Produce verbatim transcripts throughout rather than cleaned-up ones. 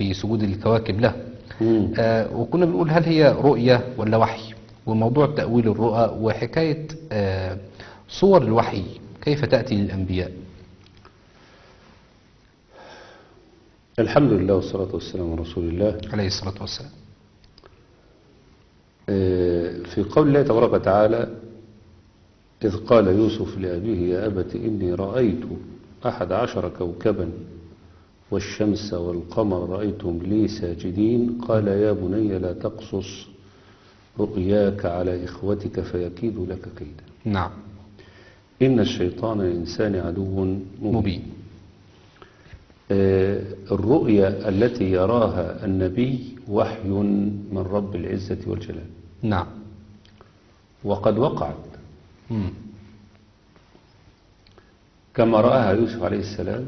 في سجود الكواكب له. مم. آه وكنا بنقول هل هي رؤية ولا وحي، وموضوع تأويل الرؤى وحكاية آه صور الوحي كيف تأتي للأنبياء. الحمد لله والصلاة والسلام على رسول الله. عليه الصلاة والسلام. آه، في قول الله تبارك وتعالى: إذ قال يوسف لأبيه يا أبت إني رأيت أحد عشر كوكبا والشمس والقمر رأيتهم لي ساجدين قال يا بني لا تقصص رؤياك على إخوتك فيكيدوا لك كيدا نعم. إن الشيطان للإنسان عدو مبين, مبين. آه، الرؤيا التي يراها النبي وحي من رب العزة والجلال. نعم. وقد وقعت مم. كما رآها يوسف عليه السلام.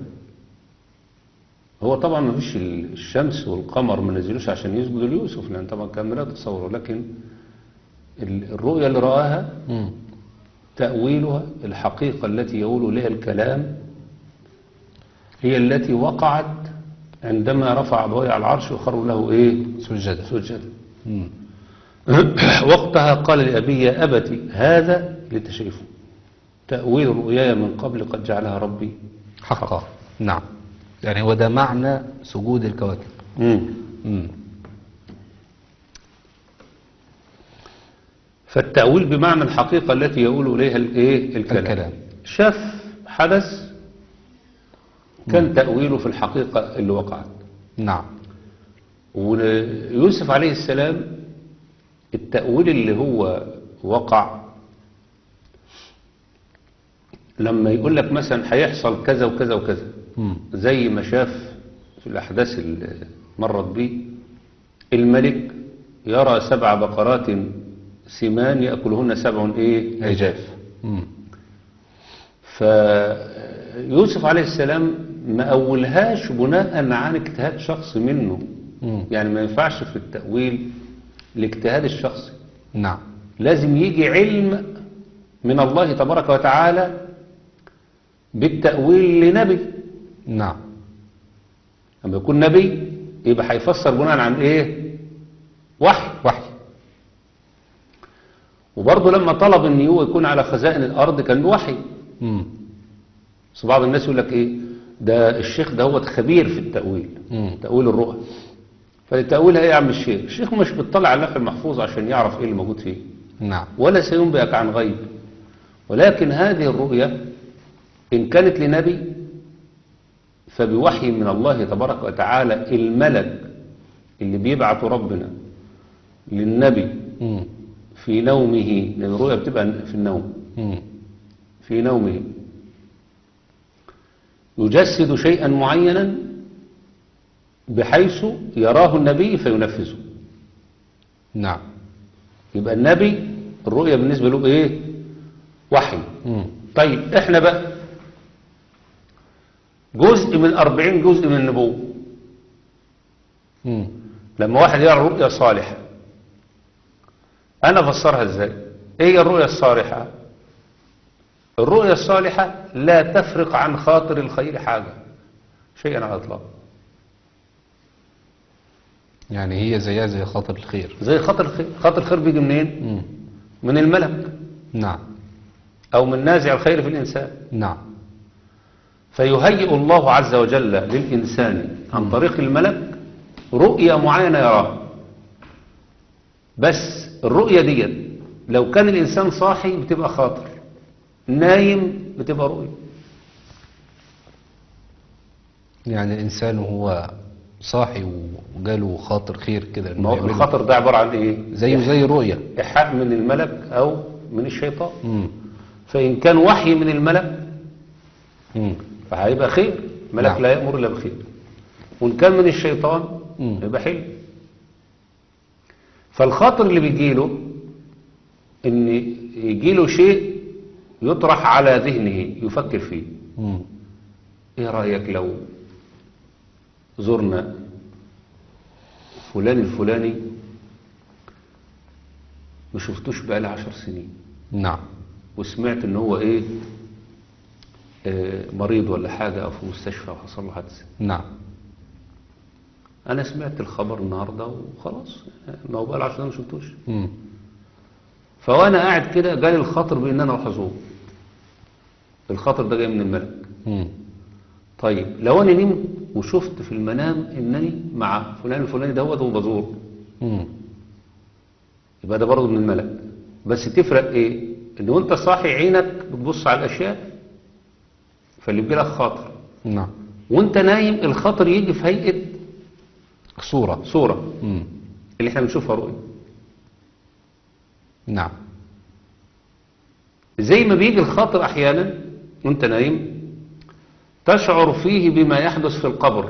هو طبعا ما فيش الشمس والقمر ما نزلوش عشان يسجدوا ليوسف، لأن طبعا كان لا تصور، لكن الرؤيا اللي رآها مم. تأويلها الحقيقة التي يقول لها الكلام هي التي وقعت عندما رفع أبويه على العرش وخروا له إيه؟ سجدة. سجدة. مم. وقتها قال لأبي يا أبت هذا اللي انت شايفه تأويل رؤياي من قبل قد جعلها ربي حقا. نعم. يعني هو ده معنى سجود الكواكب. مم. مم. فالتأويل بمعنى الحقيقة التي يقول إليها الإيه؟ الكلام. الكلام. شاف حدث كان تأويله في الحقيقة اللي وقعت. نعم. ويوسف عليه السلام التأويل اللي هو وقع لما يقول لك مثلا هيحصل كذا وكذا وكذا، مم. زي ما شاف في الأحداث اللي مرت به الملك يرى سبع بقرات سمان يأكلهن سبع إيه؟ عجاف. مم. فيوسف عليه السلام ما أولهاش بناء عن اجتهاد شخص منه. مم. يعني ما ينفعش في التأويل الاجتهاد الشخصي، نعم. لازم يجي علم من الله تبارك وتعالى بالتأويل لنبي. نعم. لما يكون نبي يبقى هيفسر بناء عن ايه؟ وحي. وحي. وبرضه لما طلب ان هو يكون على خزائن الارض كان بوحي. مم. بس بعض الناس يقول لك ايه ده الشيخ ده هو خبير في التأويل، مم. تأويل الرؤى. فالتأويل ايه يا عم الشيخ؟ الشيخ مش بيطلع على اللوح المحفوظ عشان يعرف ايه اللي موجود فيه، نعم. ولا سينبئك عن غيب. ولكن هذه الرؤيا إن كانت لنبي فبوحي من الله تبارك وتعالى الملك اللي بيبعث ربنا للنبي مم. في نومه، لأن الرؤيا بتبقى في النوم، مم. في نومه يجسد شيئا معينا بحيث يراه النبي فينفذه. نعم. يبقى النبي الرؤيا بالنسبة له ايه؟ وحي. مم. طيب احنا بقى جزء من أربعين جزء من النبوة. مم. لما واحد يرى رؤيا صالحة أنا أفسرها إزاي؟ إيه هي الرؤيا الصالحة؟ الرؤيا الصالحة لا تفرق عن خاطر الخير حاجة شيئا على الإطلاق. يعني هي زيها زي خاطر الخير. زي خاطر الخير. خاطر الخير بيجي منين؟ مم. من الملك نعم. أو من نازع الخير في الإنسان. نعم. فيهيئ الله عز وجل للإنسان عن طريق الملك رؤيا معينة يراها. بس الرؤيا دي لو كان الإنسان صاحي بتبقى خاطر، نايم بتبقى رؤيا. يعني الإنسان وهو صاحي وجاله خاطر خير كده، ما هو الخطر ده عبارة عن إيه؟ زيه زي الرؤية. إيحاء من الملك أو من الشيطان. مم. فإن كان وحي من الملك مم. فهيبقى خير، ملك نعم. لا يأمر إلا بخير. وإن كان من الشيطان مم. يبقى حلو. فالخاطر اللي بيجيله إن يجيله شيء يطرح على ذهنه يفكر فيه. مم. إيه رأيك لو زرنا فلان الفلاني ما شفتوش بقالي عشر سنين، نعم. وسمعت ان هو ايه آه مريض ولا حاجة او في مستشفى وحصل له حادثة. نعم. انا سمعت الخبر النهارده وخلاص، ما هو بقى له عشر سنين ما شفتوش. مم. فوانا قاعد كده جالي الخاطر بان انا اروح ازوره. الخاطر ده جاي من الملك. مم. طيب لو انا نمت وشفت في المنام انني مع فلان الفلاني دوت وبزوره، مم. يبقى ده برضه من الملك. بس تفرق ايه؟ ان وانت صاحي عينك بتبص على الاشياء، فاللي بيجي لك خاطر. نعم. وانت نايم الخاطر يجي في هيئة صورة. صورة مم. اللي احنا بنشوفها رؤية. نعم. زي ما بيجي الخاطر احيانا وانت نايم تشعر فيه بما يحدث في القبر،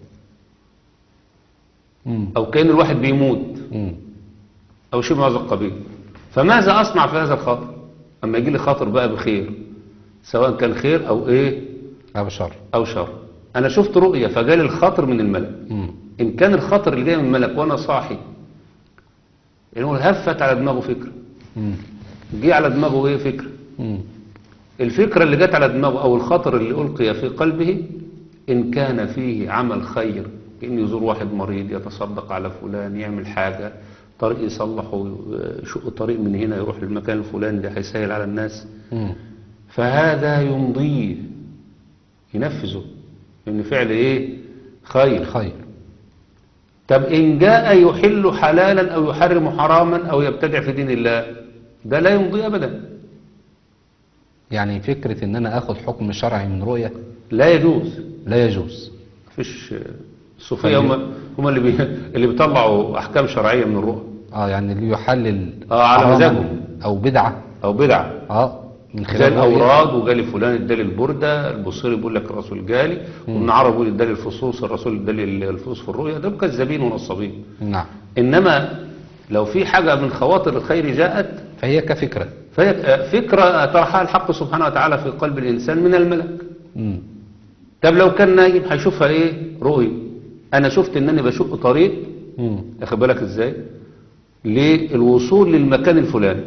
مم. او كأن الواحد بيموت مم. او شيء من هذا القبيل. فماذا اصنع في هذا الخاطر اما يجي لي خاطر بقى بخير، سواء كان خير او ايه أو شر. او شر؟ انا شفت رؤية فجالي الخاطر من الملك. مم. ان كان الخاطر اللي جاي من الملك وانا صاحي انه هفت على دماغه فكرة، مم. جه على دماغه ايه فكرة، مم. الفكرة اللي جت على دماغه او الخاطر اللي القي في قلبه ان كان فيه عمل خير، كأن يزور واحد مريض، يتصدق على فلان، يعمل حاجة، طريق يصلحه، يشق طريق من هنا يروح للمكان الفلاني ده هيسهل على الناس، مم. فهذا يمضيه ينفذه ان فعل ايه خير. خير. طب ان جاء يحل حلالا او يحرم حراما او يبتدع في دين الله، ده لا يمضي ابدا. يعني فكرة ان انا اخد حكم شرعي من رؤية لا يجوز. لا يجوز. مفيش. الصوفية هم هم اللي بي اللي بيطلعوا احكام شرعية من الرؤى. اه يعني اللي يحلل اه على حراما مزاجهم. او بدعة. او بدعة. اه من زي خلال الرؤية. الاوراد، وجالي فلان ادالي البردة، البصيري بيقول لك الرسول جالي، وابن عربي بيقول ادالي الفصوص، الرسول ادالي الفصوص في الرؤيا. دول كذابين ونصابين. نعم. انما لو في حاجة من خواطر الخير جاءت فهي كفكرة. فهي فكرة طرحها الحق سبحانه وتعالى في قلب الإنسان من الملك. مم. طب لو كان نايم هيشوفها ايه رؤية. انا شفت انني بشق طريق، مم. اخد بالك ازاي، للوصول للمكان الفلاني،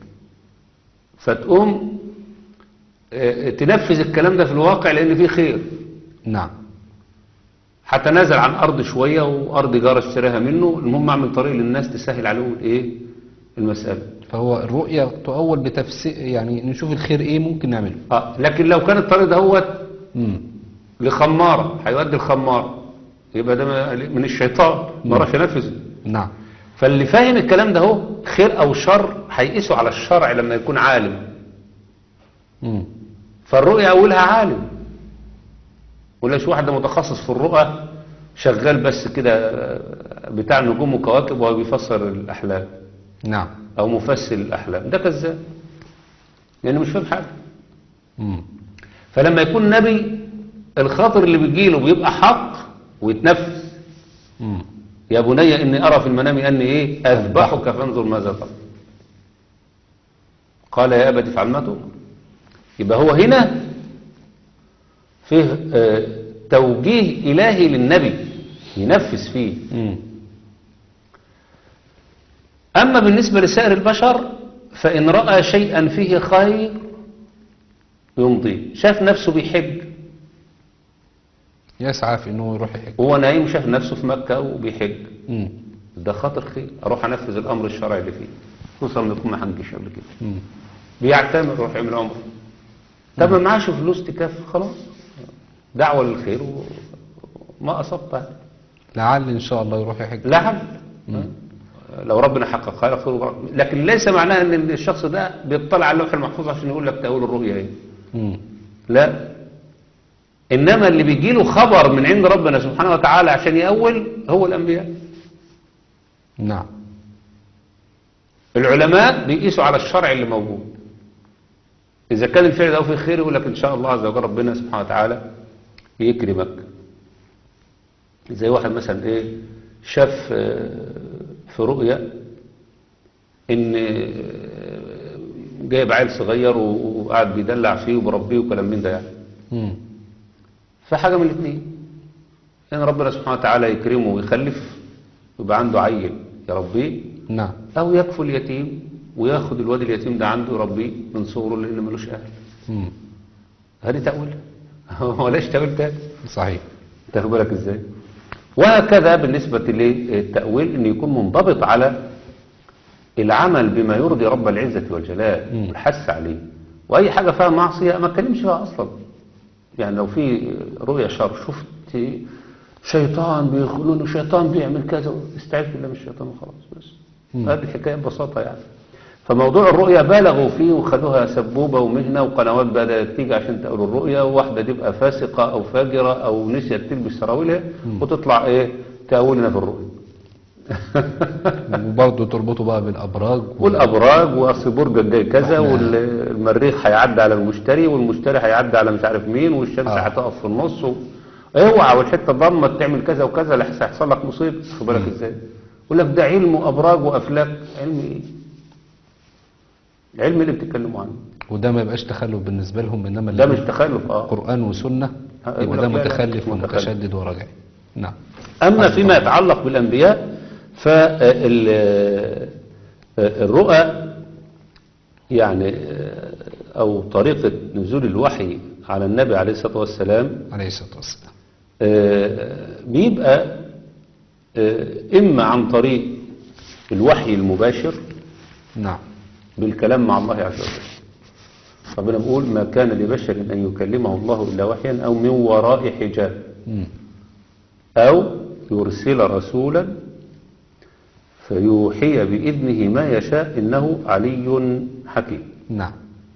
فتقوم آه، تنفذ الكلام ده في الواقع لان فيه خير. نعم. هتنازل عن ارض شوية وارض جار اشتراها منه، المهم اعمل طريق للناس تسهل عليهم الايه المسألة. فهو الرؤية تؤول بتفسير، يعني نشوف الخير ايه ممكن نعمله. اه لكن لو كان الطريق ده هو مم. لخمارة هيودي الخمارة، يبقى ده من الشيطان ما راح ينفذه. نعم. فاللي فاهم الكلام ده هو خير او شر هيقيسوا على الشرع لما يكون عالم. مم. فالرؤية اولها عالم، ولاش واحد متخصص في الرؤى شغال بس كده بتاع نجوم وكواكب وهو بيفسر الاحلام نعم. او مفسر الاحلام، ده كذاب لانه مش فاهم حاجه. مم. فلما يكون نبي الخاطر اللي بيجيله بيبقى حق ويتنفذ. مم. يا بني اني ارى في المنام اني ايه اذبحك فانظر ماذا ترى. قال يا ابت افعل ما تؤمر. يبقى هو هنا فيه آه توجيه الهي للنبي ينفذ فيه. مم. اما بالنسبه لسائر البشر فان راى شيئا فيه خير يمضي. شاف نفسه بيحج، يسعى في انه يروح يحج. هو نايم شاف نفسه في مكه وبيحج، مم. ده خاطر خير، اروح انفذ الامر الشرعي اللي فيه، خصوصا لما يكون ما حجش قبل كده. مم. بيعتمر يروح يعمل عمره. طب ما معاش فلوس تكفي، خلاص دعوه للخير وما اصبت لعل ان شاء الله يروح يحج. لعل لو ربنا حققها له خير وبركة. لكن ليس معناه ان الشخص ده بيطلع على اللوح المحفوظ عشان يقول لك تأويل الرؤيا ايه. مم. لا، انما اللي بيجي له خبر من عند ربنا سبحانه وتعالى عشان يأول هو الانبياء. نعم. العلماء بيقيسوا على الشرع اللي موجود، اذا كان الفعل ده فيه خير يقول لك ان شاء الله عز وجل ربنا سبحانه وتعالى يكرمك. زي واحد مثلا ايه شاف في رؤيا ان جايب عيل صغير وقاعد بيدلع فيه وبربيه وكلام من ده يعني. مم. فحاجة من الاثنين، ان ربنا سبحانه وتعالى يكرمه ويخلف ويبقى عنده عيل يربيه، نعم. او يكفل اليتيم وياخد الواد اليتيم ده عنده يربيه من صغره لان ملوش اهل. مم. هذه تأويل. هو ليش تأويل تاني؟ صحيح. تاخد بالك ازاي؟ وهكذا بالنسبة للتأويل أن يكون منضبط على العمل بما يرضي رب العزة والجلال مم. والحث عليه. وأي حاجة فيها معصية ما اتكلمش فيها أصلا. يعني لو في رؤية شر شفت شيطان بيخلون شيطان بيعمل كذا استعذ بالله من الشيطان وخلاص بس. مم. هذه الحكاية ببساطة يعني. فموضوع الرؤية بالغوا فيه وخدوها سبوبة ومهنة وقنوات بدأت تيجي عشان تقول الرؤية، وواحدة تبقى فاسقة أو فاجرة أو نسيت تلبس سراويلها وتطلع إيه تأولنا في الرؤية. وبرضه تربطه بقى بالأبراج و... والأبراج وأصل برجك جاي كذا وإحنا- والمريخ هيعدي على المشتري والمشتري هيعدي على مش عارف مين والشمس آه. هتقف في النص و... اوعى والحتة ضمت تعمل كذا وكذا لحسن هيحصل لك مصيبة. خد بالك ازاي؟ يقول لك ده علم وأبراج وأفلاك. علم إيه؟ علم اللي بتتكلموا عنه وده ما يبقاش تخلف بالنسبة لهم، إنما ده اللي مش تخلف. اه قرآن وسنة آه، يبقى يقول ده لك لا، لا، متخلف مش متخلف. ومتشدد ورجعي. نعم. أما فيما يتعلق بالأنبياء فالرؤى يعني أو طريقة نزول الوحي على النبي عليه الصلاة والسلام عليه الصلاة والسلام. بيبقى إما عن طريق الوحي المباشر نعم. بالكلام مع الله عز وجل. ربنا بيقول ما كان لبشر أن يكلمه الله إلا وحيا أو من وراء حجاب مم. أو يرسل رسولا فيوحي بإذنه ما يشاء إنه علي حكيم. نعم.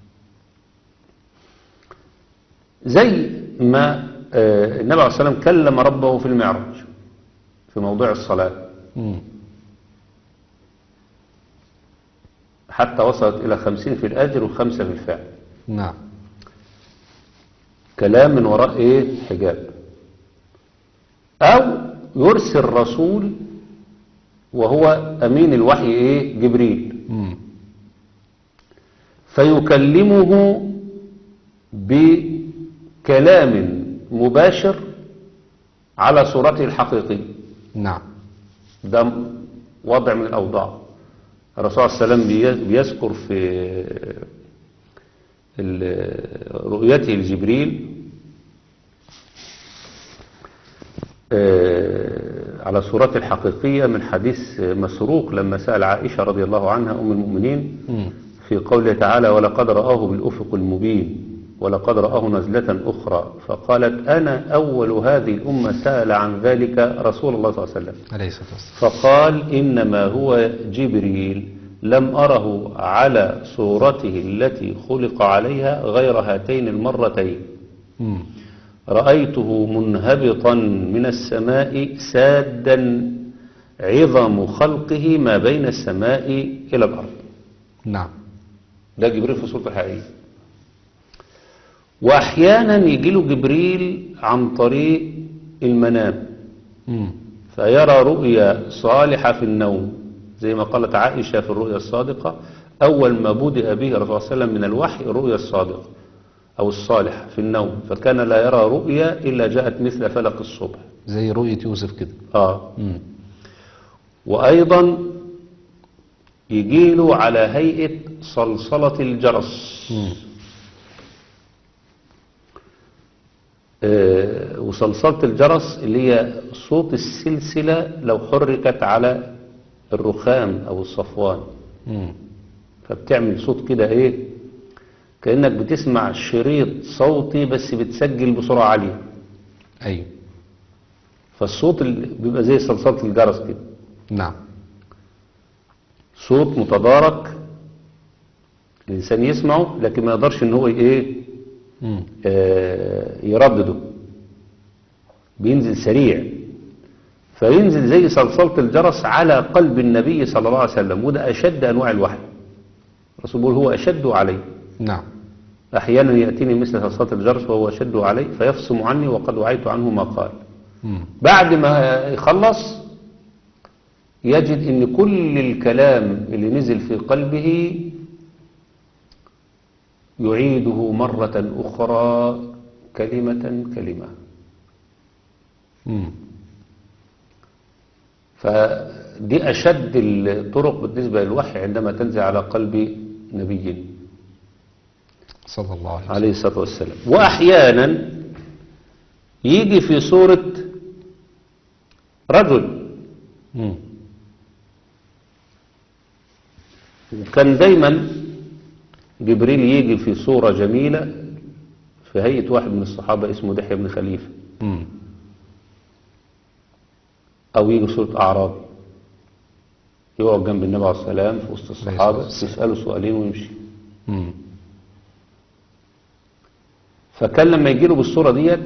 زي ما آه، النبي عليه الصلاة والسلام كلم ربه في المعراج في موضوع الصلاة مم. حتى وصلت إلى خمسين في الأجر وخمسة في الفعل. نعم. كلام من وراء إيه حجاب. أو يرسل رسول وهو أمين الوحي إيه جبريل مم. فيكلمه بكلام مباشر على صورته الحقيقية. نعم. ده وضع من الأوضاع. الرسول صلى الله عليه وسلم بيذكر في رؤيته لجبريل على صورته الحقيقية من حديث مسروق لما سأل عائشة رضي الله عنها أم المؤمنين مم. في قوله تعالى ولقد رآه بالأفق المبين ولقد رآه نزلة أخرى فقالت أنا أول هذه الأمة سأل عن ذلك رسول الله صلى الله عليه وسلم عليه الصلاة والسلام. فقال إنما هو جبريل لم أره على صورته التي خلق عليها غير هاتين المرتين مم. رأيته منهبطا من السماء سادا عظم خلقه ما بين السماء إلى الأرض. نعم. ده جبريل في صورته الحقيقية. وأحيانا يجي له جبريل عن طريق المنام مم. فيرى رؤيا صالحة في النوم زي ما قالت عائشة في الرؤيا الصادقة أول ما بدأ به الرسول صلى الله عليه وسلم من الوحي الرؤيا الصادقة أو الصالحة في النوم فكان لا يرى رؤيا إلا جاءت مثل فلق الصبح. زي رؤية يوسف كده. آه. مم. وأيضا يجيله على هيئة صلصلة الجرس. مم. آه وصلصلة الجرس اللي هي صوت السلسلة لو حركت على الرخام أو الصفوان مم. فبتعمل صوت كده إيه كأنك بتسمع شريط صوتي بس بتسجل بسرعة عالية. أيوه. فالصوت اللي بيبقى زي صلصلة الجرس كده. نعم. صوت متدارك الإنسان يسمعه لكن ما يقدرش إن هو إيه مم. آه يردده بينزل سريع فينزل زي صلصلة الجرس على قلب النبي صلى الله عليه وسلم وده أشد أنواع الوحي. الرسول بيقول هو أشد علي. نعم. أحيانا يأتيني مثل صلصلة الجرس وهو أشد علي فيفصم عني وقد وعيت عنه ما قال. مم. بعد ما يخلص يجد ان كل الكلام اللي نزل في قلبه يعيده مرة أخرى كلمة كلمة. مم. فدي أشد الطرق بالنسبة للوحي عندما تنزل على قلب نبي صلى الله عليه وسلم. عليه الصلاة والسلام. وأحيانا يجي في صورة رجل. مم. وكان دايما جبريل يجي في صورة جميلة في هيئة واحد من الصحابة اسمه دحية بن خليفة، مم. أو يجي صورة أعرابي يقعد جنب النبي عليه الصلاة والسلام في وسط الصحابة يسأله سؤالين ويمشي. مم. فكان لما يجي له بالصورة ديت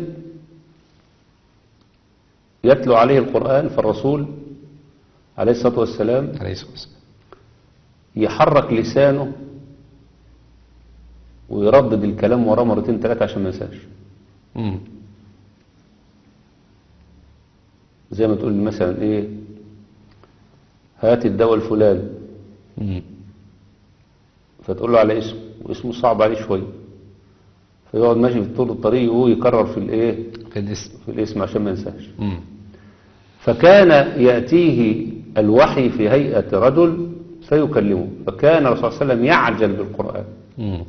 يتلو عليه القرآن، فالرسول عليه الصلاة والسلام عليه الصلاة والسلام يحرك لسانه ويردد الكلام وراه مرتين ثلاثة عشان ما ينساش. مم. زي ما تقول مثلا ايه، هات الدواء الفلاني، مم. فتقول له على اسمه واسمه صعب عليه شوية، فيقعد ماشي في طول الطريق وهو يكرر في الايه، في الاسم. في الاسم عشان ما ينساش. مم. فكان يأتيه الوحي في هيئة رجل فيكلمه، فكان الرسول صلى الله عليه وسلم يعجل بالقرآن. مم.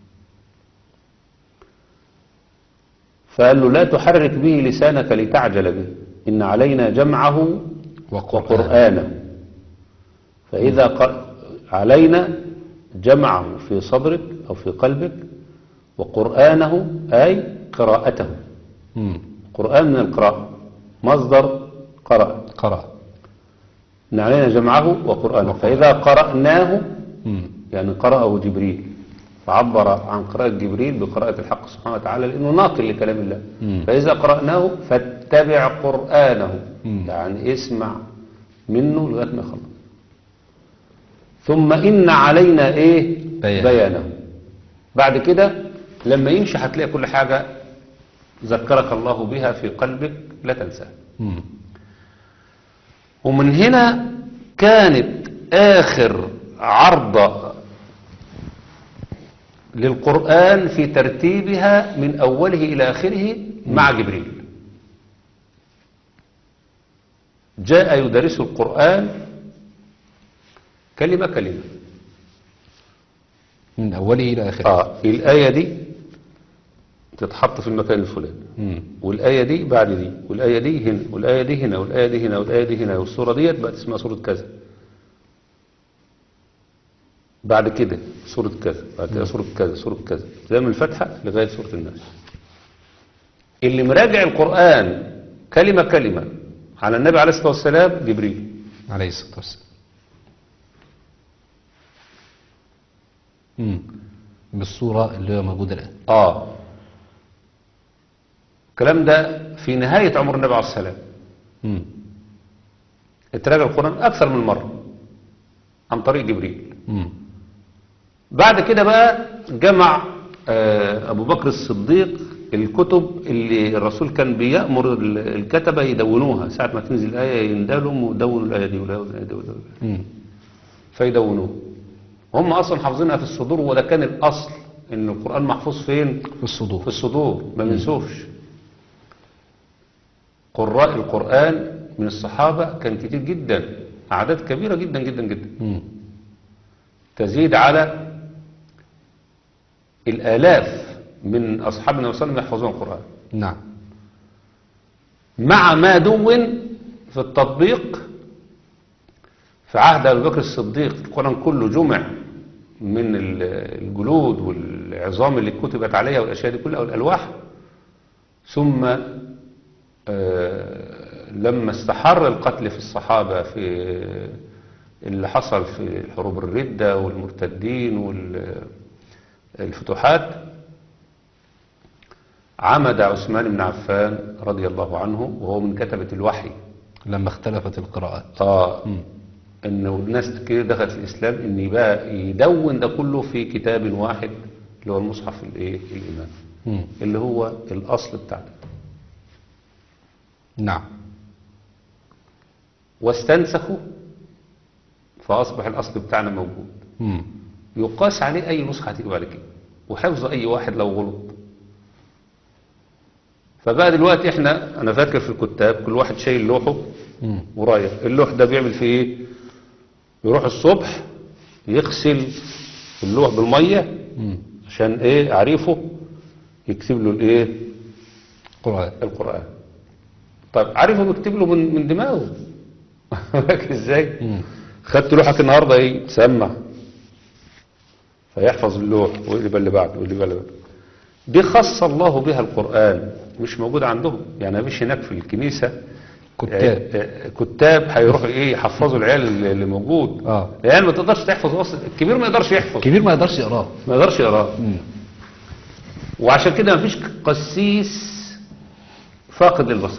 فقال له لا تحرك به لسانك لتعجل به، إن علينا جمعه وقرآن. وقرآنه. فإذا ق- علينا جمعه في صدرك أو في قلبك، وقرآنه أي قراءته. مم. قرآن من القراءة، مصدر قرأ، قرأ. إن علينا جمعه وقرآنه. وقرآن. فإذا قرأناه مم. يعني قرأه جبريل، فعبر عن قراءة جبريل بقراءة الحق سبحانه وتعالى لأنه ناقل لكلام الله. مم. فإذا قرأناه فاتبع قرآنه، مم. يعني اسمع منه لغاية ما يخلص. ثم إن علينا إيه بيان. بيانه. بعد كده لما يمشي هتلاقي كل حاجة ذكرك الله بها في قلبك لا تنساها. مم. ومن هنا كانت آخر عرضة للقرآن في ترتيبها من أوله إلى آخره مع جبريل. جاء يدرس القرآن كلمة كلمة. من أوله إلى آخره. آه الآية دي تتحط في المكان الفلاني، مم. والآية دي بعد دي، والآية دي هنا، والآية دي هنا، والآية دي هنا، والآية دي هنا، والسورة ديت بقت اسمها سورة كذا. بعد كده سورة كذا، بعد كده سورة كذا، سورة كذا، زي من الفتحة لغاية سورة الناس. اللي مراجع القرآن كلمة كلمة على النبي عليه الصلاة والسلام جبريل عليه الصلاة والسلام. مم. بالصورة اللي هي موجودة الآن. آه الكلام ده في نهاية عمر النبي عليه الصلاة والسلام. مم. اتراجع القرآن أكثر من مرة عن طريق جبريل. مم. بعد كده بقى جمع آه، أبو بكر الصديق الكتب اللي الرسول كان بيأمر ال- الكتبة يدونوها ساعة ما تنزل الآية، يندلهم ودونوا الآية دي والآية دي والآية دي، مم. فيدونوها. هم أصلا حافظينها في الصدور، وده كان الأصل إن القرآن محفوظ فين؟ في الصدور. في الصدور، ما بنسوش. قراء القرآن من الصحابة كان كتير جدا، أعداد كبيرة جدا جدا جدا، مم. تزيد على الآلاف من أصحاب النبي صلى الله عليه وسلم يحفظون القرآن، نعم. مع ما دون في التطبيق في عهد أبي بكر الصديق. القرآن كله جمع من ال- الجلود والعظام اللي كتبت عليها والأشياء دي كلها والألواح. ثم آه، لما استحر القتل في الصحابة في اللي حصل في حروب الردة والمرتدين والفتوحات، عمد عثمان بن عفان رضي الله عنه وهو من كتبة الوحي لما اختلفت القراءات. آه مم. انه الناس كده دخلت في الاسلام ان يبقى يدون ده كله في كتاب واحد اللي هو المصحف الايه الامام، مم. اللي هو الاصل بتاعنا. نعم. واستنسخوا فاصبح الاصل بتاعنا موجود، مم. يقاس عليه اي نسخه هتيجي بعد كده، وحفظ اي واحد لو غلط. فبقى دلوقتي احنا، انا فاكر في الكتاب كل واحد شايل لوحه مم. ورايح، اللوح ده بيعمل فيه ايه؟ يروح الصبح يغسل اللوح بالميه مم. عشان ايه؟ عريفه يكتب له الايه؟ قراءات. القرآن. طيب عارف هو بيكتب له من من دماغه لكن ازاي؟ مم. خدت لوحك النهارده ايه؟ تسمع فيحفظ اللوح ويقلب اللي بعده ويقلب اللي بعده. دي خص الله بها القرآن، مش موجود عندهم. يعني مفيش هناك في الكنيسة كتاب. آه، آه، كتاب هيروحوا ايه يحفظوا العيال اللي اللي موجود. اه العيال ما تقدرش تحفظ اصلا، الكبير ما يقدرش يحفظ، الكبير ما يقدرش يقراه. ما يقدرش يقراه. مم. وعشان كده مفيش قسيس فاقد للبصر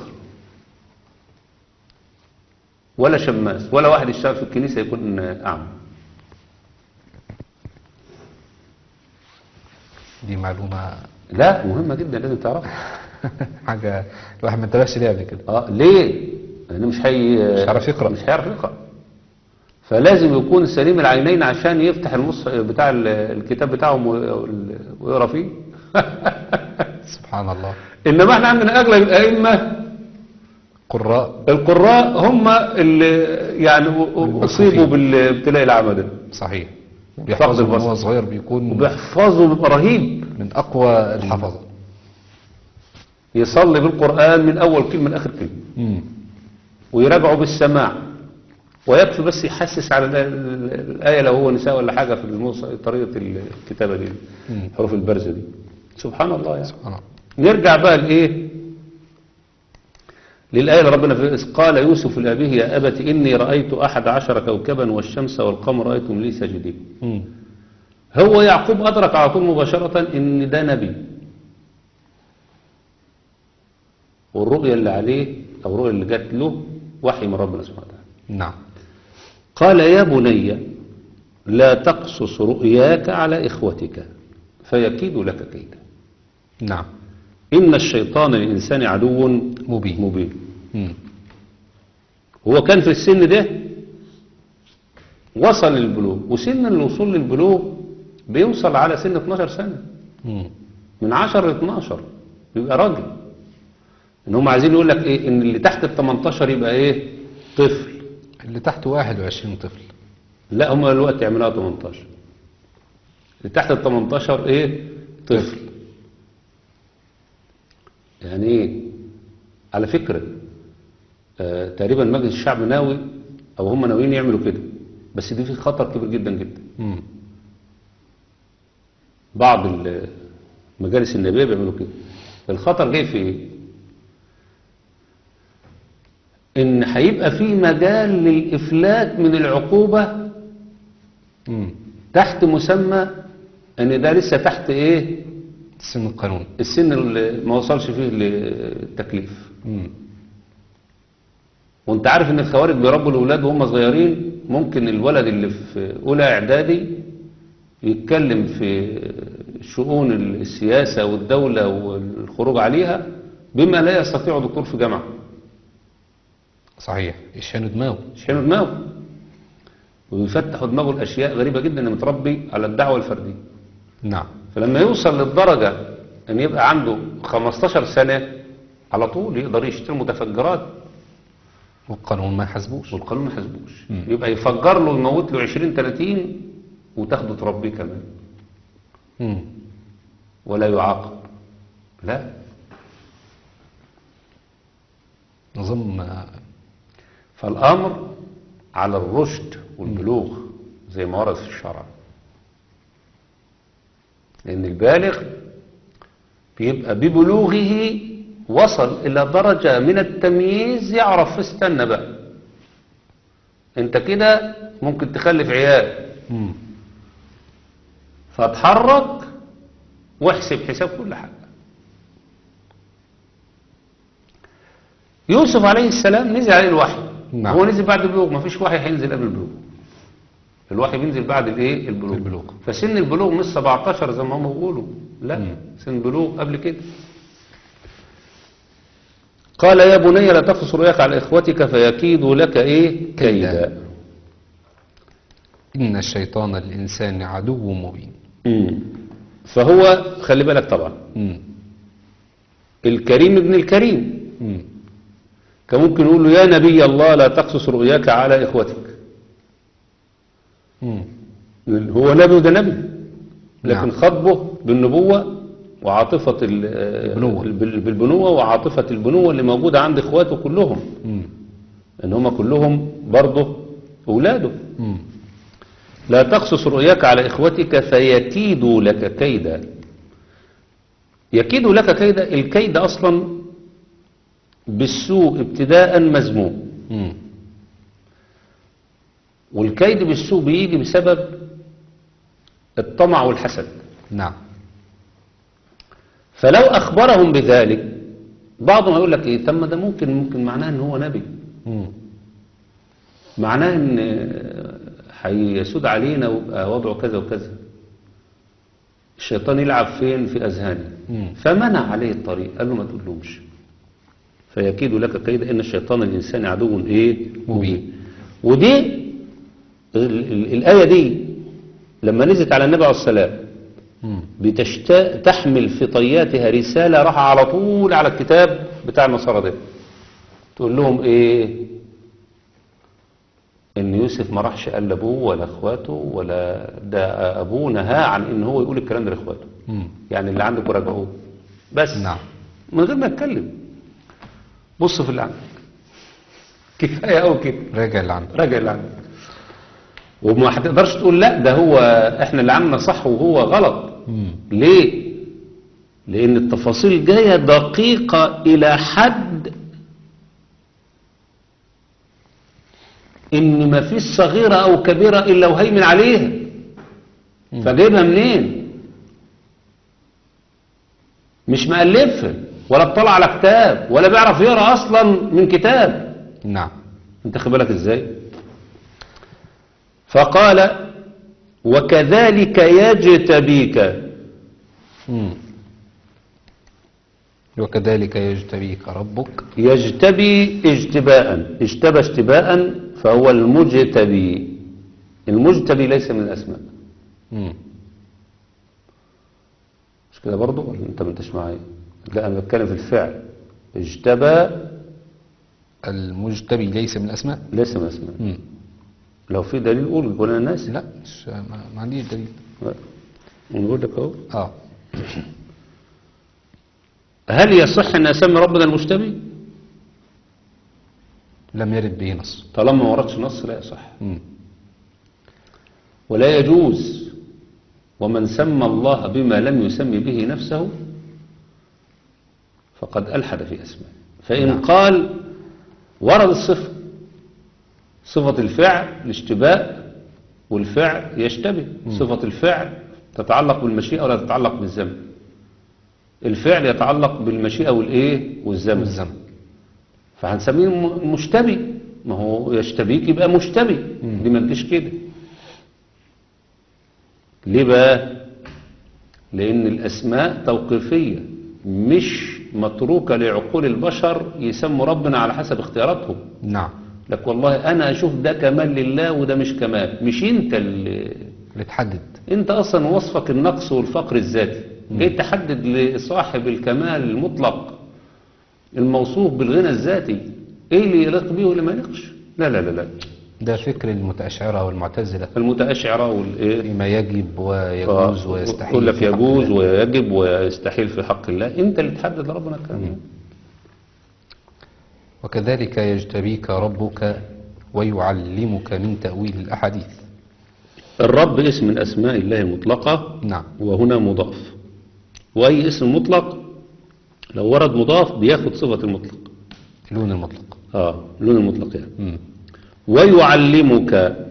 ولا شماس ولا واحد يشتغل في الكنيسة يكون أعمى. دي معلومة لا مهمة جدا لازم تعرفها. حاجة الواحد ما انتبهش ليها قبل كده. اه ليه؟ لأنه مش هي مش هيعرف يقرأ. مش هيعرف يقرأ. فلازم يكون سليم العينين عشان يفتح المص بتاع ال- الكتاب بتاعهم وال- ويقرأ فيه. سبحان الله. إنما احنا عندنا أغلب الأئمة قراء. القراء هم اللي يعني أصيبوا بالابتلاء العمى ده. صحيح. فقد بيحفظه من البصر. هو صغير بيكون وبيحفظوا بيبقى رهيب. من أقوى الحفظة. يصلي بالقرآن من أول كلمة لآخر كلمة مم. ويراجعوا بالسماع، ويكفي بس يحسس على ال- ال- الآية لو هو نساء ولا حاجة في الموس- طريقة الكتابة دي، مم. حروف البرزة دي. سبحان الله يعني. سبحان الله. نرجع بقى لإيه؟ للآية اللي ربنا في إذ قال يوسف لأبيه يا أبت إني رأيت أحد عشر كوكبا والشمس والقمر رأيتم لي ساجدين. مم. هو يعقوب أدرك على طول مباشرة إن ده نبي، والرؤية اللي عليه أو الرؤية اللي جات له وحي من ربنا سبحانه وتعالى. نعم. قال يا بني لا تقصص رؤياك على إخوتك فيكيد لك كيدا نعم. إن الشيطان للإنسان عدو مبين. مبين. مم. هو كان في السن ده وصل للبلوغ، وسن الوصول للبلوغ بيوصل على سن اتناشر سنة، مم. من عشرة ل اتناشر يبقى راجل. ان هم عايزين يقول لك ايه؟ ان اللي تحت ال تمنتاشر يبقى ايه؟ طفل. اللي تحته واحد وعشرين طفل. لا هم دلوقتي يعملوها تمنتاشر. اللي تحت ال تمنتاشر ايه؟ طفل. يعني ايه؟ على فكرة آه تقريبا مجلس الشعب ناوي او هم ناويين يعملوا كده، بس دي في خطر كبير جدا جدا. مم. بعض المجالس النبيه بيعملوا كده. الخطر جاي في ايه؟ ان هيبقى في مجال للافلات من العقوبة مم. تحت مسمى ان ده لسه تحت ايه؟ سن القانون. السن اللي ما وصلش فيه للتكليف. مم. وانت عارف ان الخوارج بيربوا الاولاد وهم صغيرين. ممكن الولد اللي في اولى اعدادي يتكلم في شؤون السياسة والدولة والخروج عليها بما لا يستطيع دكتور في جامعة. صحيح. يشحنوا دماغه. يشحنوا دماغه ويفتحوا دماغه الأشياء غريبة جدا إنه متربي على الدعوة الفردية. نعم. فلما يوصل للدرجة أن يبقى عنده خمستاشر سنة على طول يقدر يشتري متفجرات والقانون ما يحاسبوش. والقانون ما يحاسبوش. مم. يبقى يفجر له يموت له عشرين تلاتين وتاخده تربيه كمان مم. ولا يعاقب. لا، نظام آه، فالأمر على الرشد والبلوغ زي ما ورد في الشرع. لأن البالغ بيبقى ببلوغه وصل إلى درجة من التمييز يعرف استنى بقى انت كده ممكن تخلف عيال، مم. فاتحرك واحسب حساب كل حاجة. يوسف عليه السلام نزل عليه الوحي. نعم. هو نزل بعد البلوغ، ما فيش وحي هينزل قبل البلوغ. الوحي بينزل بعد الايه؟ البلوغ. البلوغ. فسن البلوغ مش سبعتاشر زي ما هم بيقولوا، لا. مم. سن البلوغ قبل كده. قال يا بني لا تقصص رؤياك على اخوتك فيكيدوا لك ايه؟ كيدا. إن الشيطان للإنسان عدو مبين. مم. فهو خلي بالك طبعا مم. الكريم ابن الكريم مم. كان ممكن يقول له يا نبي الله لا تقصص رؤياك على اخوتك. مم. هو نبي وده نبي، لكن نعم. خطبه بالنبوة وعاطفة ال- البنوة. بال- بالبنوة، وعاطفة البنوة اللي موجودة عند إخواته كلهم، مم. إن هم كلهم برضه أولاده. مم. لا تقصص رؤياك على إخوتك فيكيدوا لك كيدا. يكيدوا لك كيدا، الكيد أصلا بالسوء ابتداء مذموم، مم. والكيد بالسوء بيجي بسبب الطمع والحسد. نعم. فلو أخبرهم بذلك، بعضهم يقول لك إيه، طب ما ده ممكن ممكن معناه إن هو نبي، مم. معناه إن هيسود علينا ويبقى وضعه كذا وكذا. الشيطان يلعب فين؟ في أذهانه. مم. فمنع عليه الطريق، قال له ما تقولهمش فيكيد لك كيدا إن الشيطان الإنسان عدو إيه؟ مبين. ودي ال- ال- الآية دي لما نزلت على النبي عليه السلام مم. بتشتا... تحمل في طياتها رسالة راح على طول على الكتاب بتاع النصارى ده، تقول لهم ايه؟ ان يوسف ما راحش قال لابوه ولا اخواته، ولا ده ابوه نهاه عن ان هو يقول الكلام ده لاخواته، مم. يعني اللي عندكم راجعوه بس. نعم. من غير ما اتكلم، بص في اللي عندك، كفايه قوي كده، راجع اللي عندك. راجع اللي عندك. وما هتقدرش تقول لا ده هو احنا اللي عملنا صح وهو غلط. مم. ليه؟ لأن التفاصيل جاية دقيقة إلى حد إن ما فيش صغيرة أو كبيرة إلا وهيمن عليها. فجايبها منين؟ مش مألفها ولا اطلع على كتاب ولا بيعرف يقرأ أصلا من كتاب. نعم. انت خد بالك ازاي؟ فقال وكذلك يجتبيك. مم. وكذلك يجتبيك ربك. يجتبي اجتباء، اجتبى اشتباء فهو المجتبي. المجتبي ليس من الأسماء. مم. مش كده برضو ولا انت ما انتش معايا؟ لا انا بتكلم في الفعل. اجتبى المجتبي ليس من الأسماء. ليس من الأسماء. مم. لو في دليل قول، يقول انا ناسي. لا مش ما, ما عنديش دليل. نقول لك اهو. اه. هل يصح ان اسمي ربنا المجتبي؟ لم يرد به نص. طالما ما وردش نص لا يصح. مم. ولا يجوز. ومن سمى الله بما لم يسمي به نفسه فقد ألحد في أسماء. فإن نعم. قال ورد الصفة، صفة الفعل الاشتباء، والفعل يشتبه. صفة الفعل تتعلق بالمشيئة ولا تتعلق بالزمن. الفعل يتعلق بالمشيئة والإيه والزمن. والزمن. فهنسميه م- مشتبي. ما هو يشتبيك يبقى مشتبي. دي ما تجيش كده. ليه بقى؟ لأن الأسماء توقيفية مش متروكة لعقول البشر يسموا ربنا على حسب اختياراتهم. نعم. لك والله أنا أشوف ده كمال لله وده مش كمال. مش أنت اللي لتحدد. أنت أصلا وصفك النقص والفقر الذاتي، جاي تحدد لصاحب الكمال المطلق الموصوف بالغنى الذاتي إيه اللي يليق به واللي ما يليقش. لا لا لا لا. ده فكر المتأشعرة والمعتزلة المتأشعرة والإيه فيما يجب ويجوز ويستحيل. يقول لك في حق يجوز الله. ويجب ويستحيل في حق الله. انت اللي تحدد لربنا الكلام ده. وكذلك يجتبيك ربك ويعلمك من تأويل الأحاديث. الرب اسم من اسماء الله المطلقة. نعم. وهنا مضاف. واي اسم مطلق لو ورد مضاف بياخد صفة المطلق. لون المطلق. اه لون المطلق يعني. مم. ويعلمك.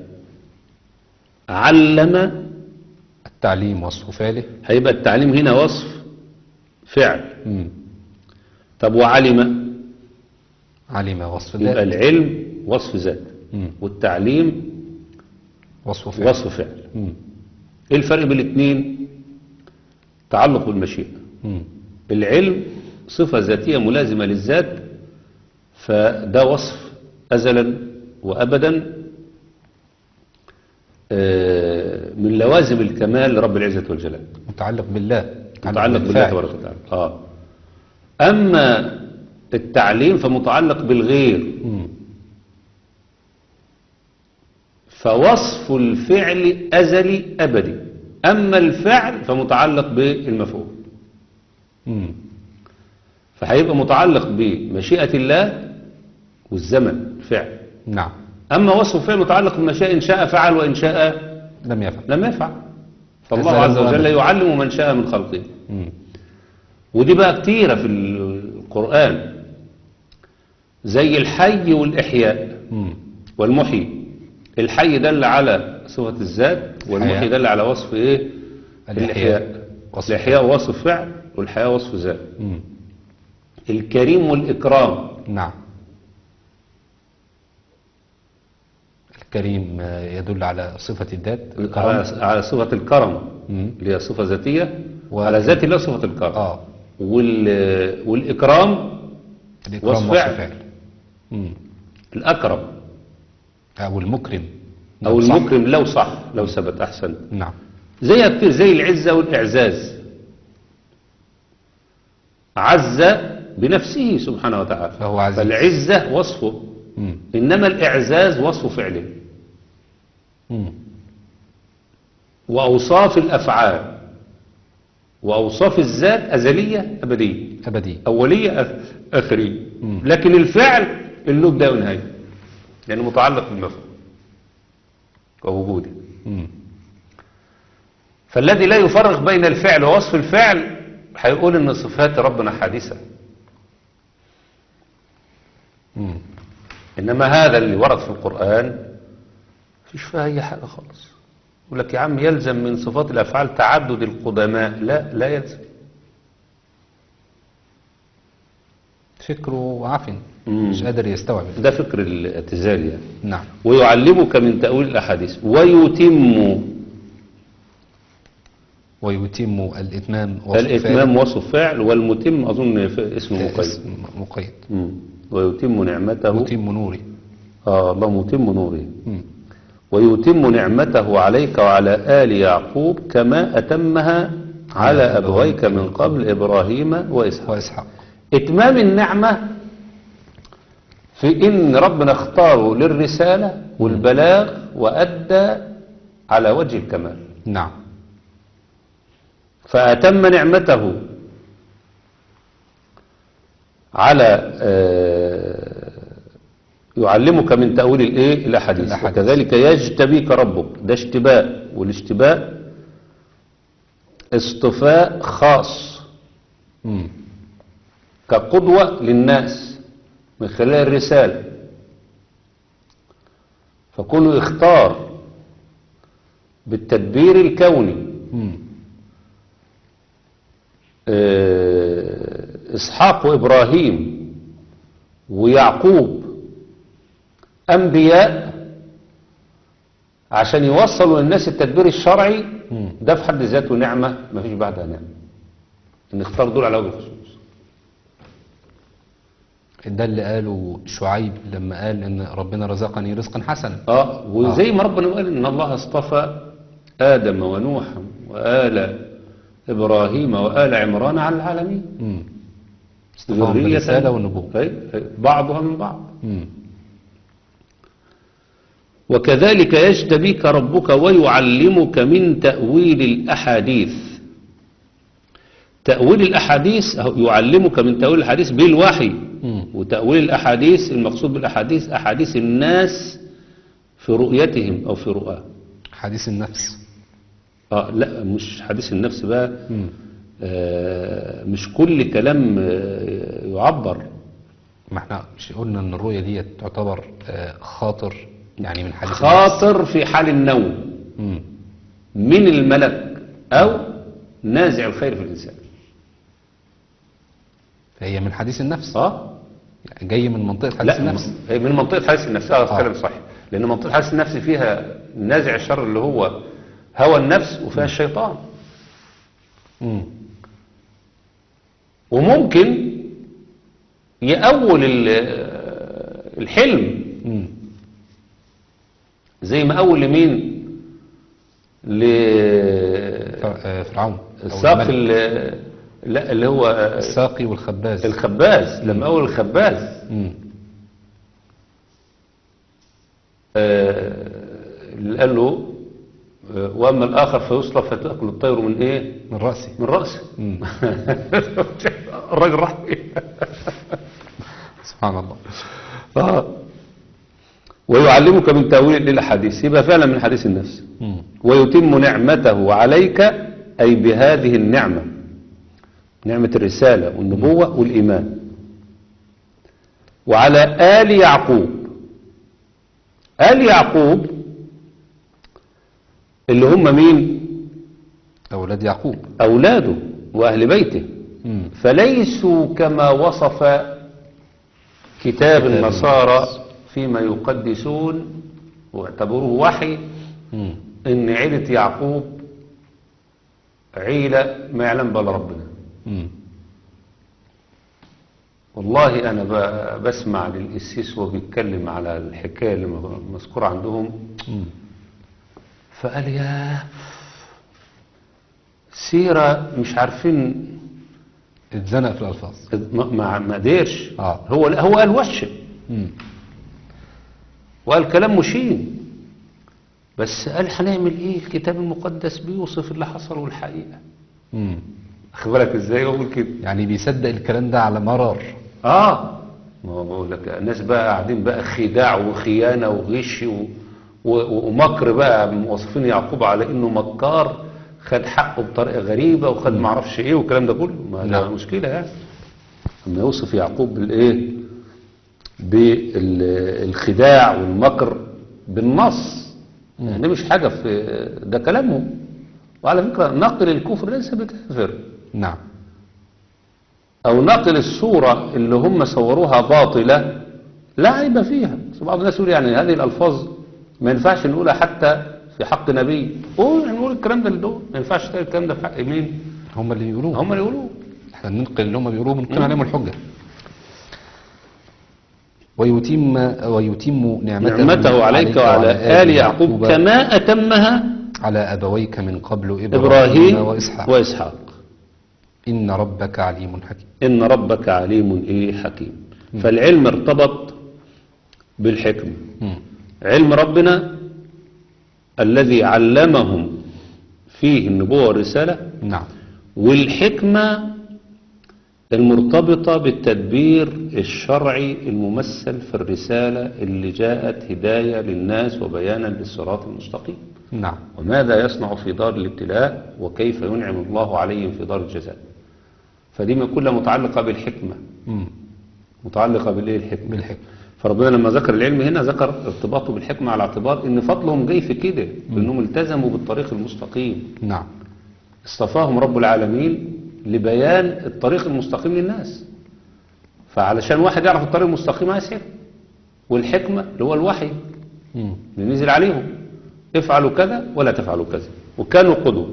علم التعليم وصف فعله. هيبقى التعليم هنا وصف فعل. مم. طب وعلم علم وصف يبقى ذات. العلم وصف ذات مم. والتعليم وصف فعل. وصف فعل. مم. ايه الفرق بين الاثنين؟ تعلق بالمشيئة. مم. العلم صفة ذاتية ملازمة للذات، فده وصف أزلا وأبدا آه، من لوازم الكمال لرب العزة والجلال. متعلق بالله. متعلق بالله بالفاعل. تبارك وتعالى. آه. أما التعليم فمتعلق بالغير. مم. فوصف الفعل أزلي أبدي، أما الفعل فمتعلق بالمفعول. مم. فهيبقى متعلق بمشيئة الله والزمن الفعل. نعم. أما وصف الفعل متعلق بمشيئة، إن شاء فعل وإن شاء لم يفعل. لم يفعل. فالله هذا عز وجل أبدا. يعلم من شاء من خلقه. مم. ودي بقى كتيرة في القرآن، زي الحي والإحياء مم. والمحيي. الحي دل على صفة الذات، والمحيي الحياة. دل على وصف إيه؟ الإحياء. الإحياء. وصف الإحياء وصف فعل، والحياة وصف ذات. مم. الكريم والإكرام. نعم. الكريم آه، يدل على صفة الذات. على الكرم. على صفة الكرم مم. اللي هي صفة ذاتية، و- وعلى ذات الله صفة الكرم. اه وال... والإكرام الإكرام وصف وصف فعل. فعل. مم. الأكرم أو المكرم. أو نعم، صح. المكرم لو صح، لو ثبت أحسن. نعم. زي كتير، زي العزة والإعزاز. عز بنفسه سبحانه وتعالى، فهو عزيز. فالعزة وصفه، مم. إنما الإعزاز وصف فعله. مم. وأوصاف الأفعال وأوصاف الذات أزلية أبدية، أبدي. أولية أخ- آخرية. مم. لكن الفعل له بداية ونهاية، لأنه متعلق بالمفعول ووجوده. مم. فالذي لا يفرق بين الفعل ووصف الفعل هيقول إن صفات ربنا حادثة. مم. إنما هذا اللي ورد في القرآن مفيش فيها أي حاجة خالص. يقول لك يا عم يلزم من صفات الأفعال تعدد القدماء. لا، لا يلزم. فكره عفن. مم. مش قادر يستوعب. ده فكر الاعتزال يعني. نعم. ويعلمك من تأويل الأحاديث ويتم. ويتم الإتمام وصف الإتمام فعل. وصف فعل، والمتم أظن في اسم مقيد. اسم مقيد. مم. ويتم نعمته. يتم نوري. آه الله متم نوره. مم. ويتم نعمته عليك وعلى آل يعقوب كما أتمها على أبويك من قبل إبراهيم وإسحاق. وإسحاق. إتمام النعمة في إن ربنا اختاره للرسالة والبلاغ وأدى على وجه الكمال. نعم. فأتم نعمته على آه، يعلمك من تأويل الإيه الأحاديث. الأحاديث. وكذلك يجتبيك ربك. ده اشتباء، والاشتباء اصطفاء خاص مم. كقدوة للناس من خلال الرسالة. فكونه يختار بالتدبير الكوني مم. آه، إسحاق وإبراهيم ويعقوب أنبياء عشان يوصلوا للناس التدبير الشرعي. مم. ده في حد ذاته نعمة ما فيش بعدها نعمة، إن اختار دول على وجه الخصوص. ده اللي قاله شعيب لما قال إن ربنا رزقني رزقا حسنا. اه وزي ما ربنا قال إن الله اصطفى آدم ونوحا وآل إبراهيم وآل عمران على العالمين. مم. اصطفاهم بالرسالة والنبوة. أي- أي، بعضها من بعض. مم. وكذلك يجتبيك ربك ويعلمك من تأويل الأحاديث. تأويل الأحاديث أهو، يعلمك من تأويل الأحاديث بالوحي. مم. وتأويل الأحاديث المقصود بالأحاديث أحاديث الناس في رؤيتهم أو في رؤاهم. حديث النفس. آه لا، مش حديث النفس بقى. مم. آه مش كل كلام آه يعبر. ما احنا مش قلنا ان الرؤية دي تعتبر آه، خاطر يعني من حديث النفس. خاطر في حال النوم مم. من الملك أو نازع الخير في الإنسان. فهي من حديث النفس. اه يعني جاي من منطقة حديث لا، النفس. هي من منطقة حديث النفس. اه آه. كلام صحيح، لأن منطقة حديث النفس فيها نازع الشر اللي هو هوى النفس، وفيها الشيطان. مم. وممكن يأول ال- الحلم مم. زي ما أول لمين ل ف- آه، فرعون أو الساق الملك. ال- لا اللي هو الساقي والخباز. الخباز. لما أول الخباز مم. آه، اللي قال له آه، وأما الآخر فيصلب فتأكل الطير من إيه؟ من رأسي. من رأسه. مم. الراجل راح فين؟ سبحان الله. آه. ويعلمك من تأويل الأحاديث، يبقى فعلا من حديث النفس. مم. ويتم نعمته عليك، أي بهذه النعمة، نعمة الرسالة والنبوة والإيمان، وعلى آل يعقوب. آل يعقوب اللي هم مين؟ أولاد يعقوب. أولاده وأهل بيته. مم. فليسوا كما وصف كتاب النصارى فيما يقدسون واعتبروه وحي، مم. ان عيلة يعقوب عيلة ما يعلم بها إلا ربنا. مم. والله انا ب- بسمع للقسيس وهو بيتكلم على الحكاية اللي مذكورة عندهم، مم. فقال يا سيرة مش عارفين، اتزنق في الألفاظ. ما ما ما قدرش. آه. هو هو قال وحشه مم. وقال كلام مشين، بس قال هنعمل ايه؟ الكتاب المقدس بيوصف اللي حصل والحقيقة. مم. اخد بالك ازاي يقول كده؟ يعني بيصدق الكلام ده على مرار. اه ما هو بقول لك الناس بقى قاعدين بقى خداع وخيانة وغش و... و... ومكر بقى، موصفين يعقوب على انه مكار، خد حقه بطريقة غريبة وخد معرفش ايه والكلام ده كله. ما ده نعم. مشكلة يعني اما يوصف يعقوب بالايه؟ بالخداع والمكر بالنص. يعني ده مش حاجة في ده كلامهم. وعلى فكرة نقل الكفر ليس بكافر، نعم. او نقل الصورة اللي هم صوروها باطلة لا عيب فيها. بس بعض الناس يقول يعني هذه الالفاظ ما ينفعش نقولها حتى في حق نبي. قول نقول الكلام ده لدول، ما ينفعش تقول الكلام ده في حق مين؟ هم اللي بيقولوه. هم اللي يقولوه. احنا ننقل اللي هم بيقولوه، بنقل عليهم الحجة. ويتم ويتم نعمته, نعمته عليك وعلى آل يعقوب كما أتمها على أبويك من قبل إبراهيم, إبراهيم وإسحاق. وإسحاق إن ربك عليم حكيم. إن ربك عليم إيه حكيم. فالعلم ارتبط بالحكمة. مم. علم ربنا الذي علمهم فيه النبوة والرسالة، نعم. والحكمة المرتبطة بالتدبير الشرعي الممثل في الرسالة اللي جاءت هداية للناس وبيانا للصراط المستقيم. نعم. وماذا يصنع في دار الابتلاء وكيف ينعم الله عليهم في دار الجزاء. فدي ما كلها متعلقة بالحكمة. مم. متعلقة بالايه؟ الحكمة. بالحكمة. فربنا لما ذكر العلم هنا ذكر ارتباطه بالحكمة على اعتبار ان فضلهم جاي في كده، بانهم التزموا بالطريق المستقيم. نعم. اصطفاهم رب العالمين لبيان الطريق المستقيم للناس. فعلشان واحد يعرف الطريق المستقيم هيسير، والحكمة اللي هو الوحي مم. اللي نزل عليهم، افعلوا كذا ولا تفعلوا كذا، وكانوا قدوة.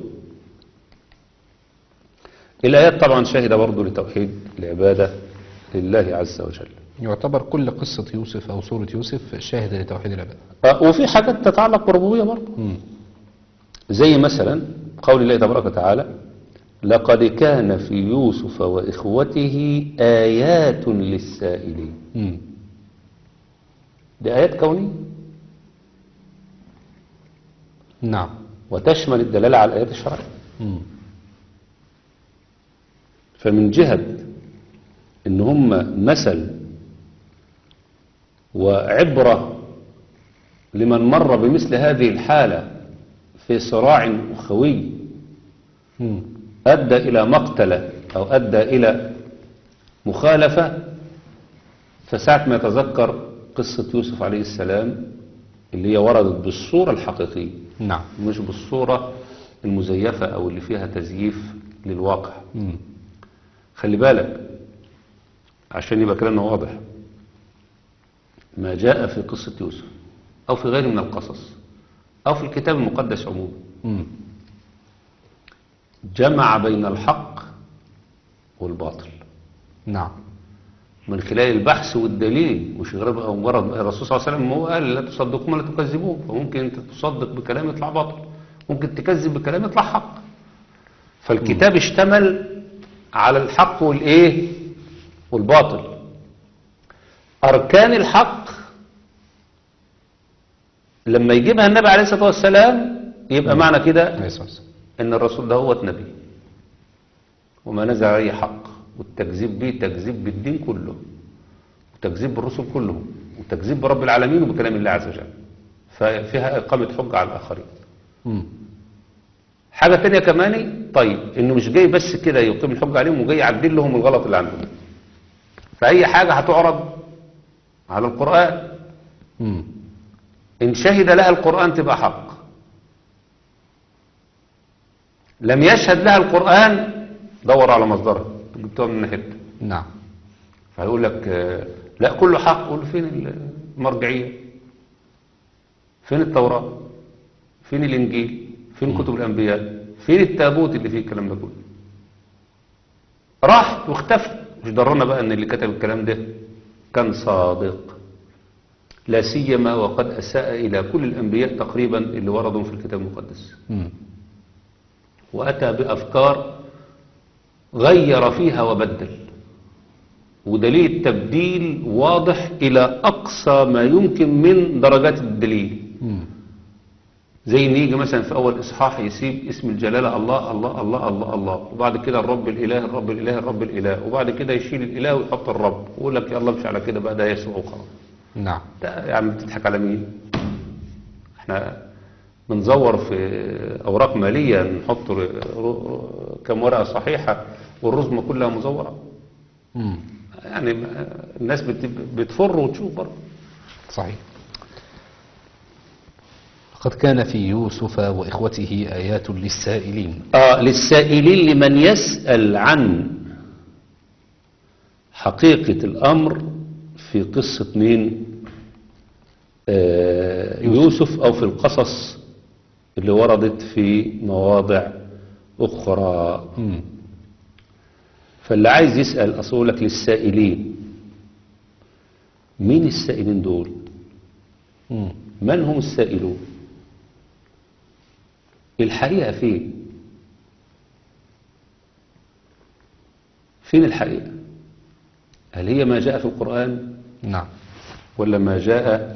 الآيات طبعا شاهدة برضو لتوحيد العبادة لله عز وجل. يعتبر كل قصة يوسف أو سورة يوسف شاهدة لتوحيد العبادة. آه، وفي حاجات تتعلق بالربوبية برضو، مم. زي مثلا قول الله تبارك وتعالى لقد كان في يوسف وإخوته آيات للسائلين. مم. دي آيات كونية نعم. وتشمل الدلالة على الآيات الشرعية. مم. فمن جهة إن هم مثل وعبرة لمن مر بمثل هذه الحالة في صراع أخوي مم. أدى إلى مقتلة أو أدى إلى مخالفة، فساعة ما يتذكر قصة يوسف عليه السلام اللي هي وردت بالصورة الحقيقية نعم. مش بالصورة المزيفة أو اللي فيها تزييف للواقع. مم. خلي بالك عشان يبقى كلامنا واضح، ما جاء في قصة يوسف أو في غيره من القصص أو في الكتاب المقدس عموما مم. جمع بين الحق والباطل نعم. من خلال البحث والدليل، مش غير بقى مجرد الرسول صلى الله عليه وسلم هو قال لا تصدقوا ولا تكذبوه. فممكن انت تصدق بكلام يطلع باطل، ممكن تكذب بكلام يطلع حق. فالكتاب اشتمل على الحق والايه والباطل. اركان الحق لما يجيبها النبي عليه الصلاه والسلام يبقى معنى كده عليه الصلاة والسلام. ان الرسول ده هو نبي وما نزل عليه حق، والتكذيب به تكذيب بالدين كله، وتكذيب بالرسل كلهم، وتكذيب برب العالمين وبكلام الله عز وجل، ففيها إقامة حجة على الآخرين. مم. حاجة تانية كمان، طيب انه مش جاي بس كده يقيم الحجة عليهم، وجاي يعدل لهم الغلط اللي عندهم. فأي حاجة هتعرض على القرآن مم. إن شهد لها القرآن تبقى حق، لم يشهد لها القرآن دور على مصدرها جبتوها من حته. نعم. فيقول لك آه، لا كله حق، قول فين المرجعية، فين التوراة، فين الإنجيل، فين كتب الأنبياء، فين التابوت اللي فيه الكلام ده كله. راحت واختفت. مش ضرنا بقى ان اللي كتب الكلام ده كان صادق، لا سيما وقد أساء إلى كل الأنبياء تقريبا اللي وردوا في الكتاب المقدس. مم. وأتى بأفكار غير فيها وبدل، ودليل تبديل واضح إلى أقصى ما يمكن من درجات الدليل. مم. زي ان يجي مثلا في أول إصحاح يسيب اسم الجلالة الله الله الله الله الله، وبعد كده الرب الإله الرب الإله الرب الإله، وبعد كده يشيل الإله ويحط الرب، ويقول لك يلا مش على كده بقى ده يسوع وخلاص. نعم. ده يا عم بتضحك على مين؟ احنا بنزور في أوراق مالية نحط ر- ر- كم ورقة صحيحة والرزمة كلها مزورة. مم. يعني الناس بت- بتفر وتشوف برضه. صحيح. قد كان في يوسف وإخوته آيات للسائلين. آه للسائلين، لمن يسأل عن حقيقة الأمر في قصة مين؟ آه يوسف، أو في القصص اللي وردت في مواضع أخرى. مم. فاللي عايز يسأل أصول لك للسائلين. مين السائلين دول؟ مم. من هم السائلون؟ الحقيقة فين؟ فين الحقيقة؟ هل هي ما جاء في القرآن نعم. ولا ما جاء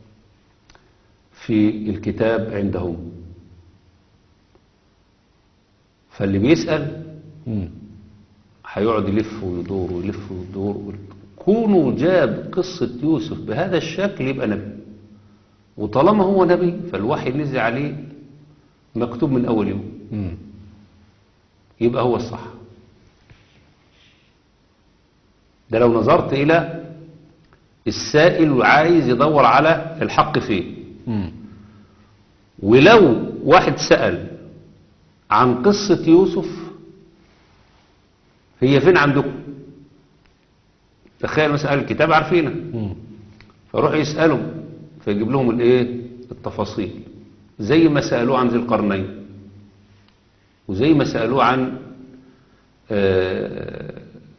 في الكتاب عندهم؟ فاللي بيسأل مم. هيقعد يلف ويدور ويلف ويدور ويلف. كونه جاب قصة يوسف بهذا الشكل يبقى نبي، وطالما هو نبي فالوحي نزل عليه مكتوب من أول يوم، مم. يبقى هو الصح. ده لو نظرت إلى السائل وعايز يدور على الحق فيه. مم. ولو واحد سأل عن قصة يوسف هي فين عندكم، تخيل مثلا الكتاب عارفينها، مم. فروح يسألوا فيجيب لهم الايه التفاصيل، زي ما سألوه عن ذي القرنين، وزي ما سألوه عن آه،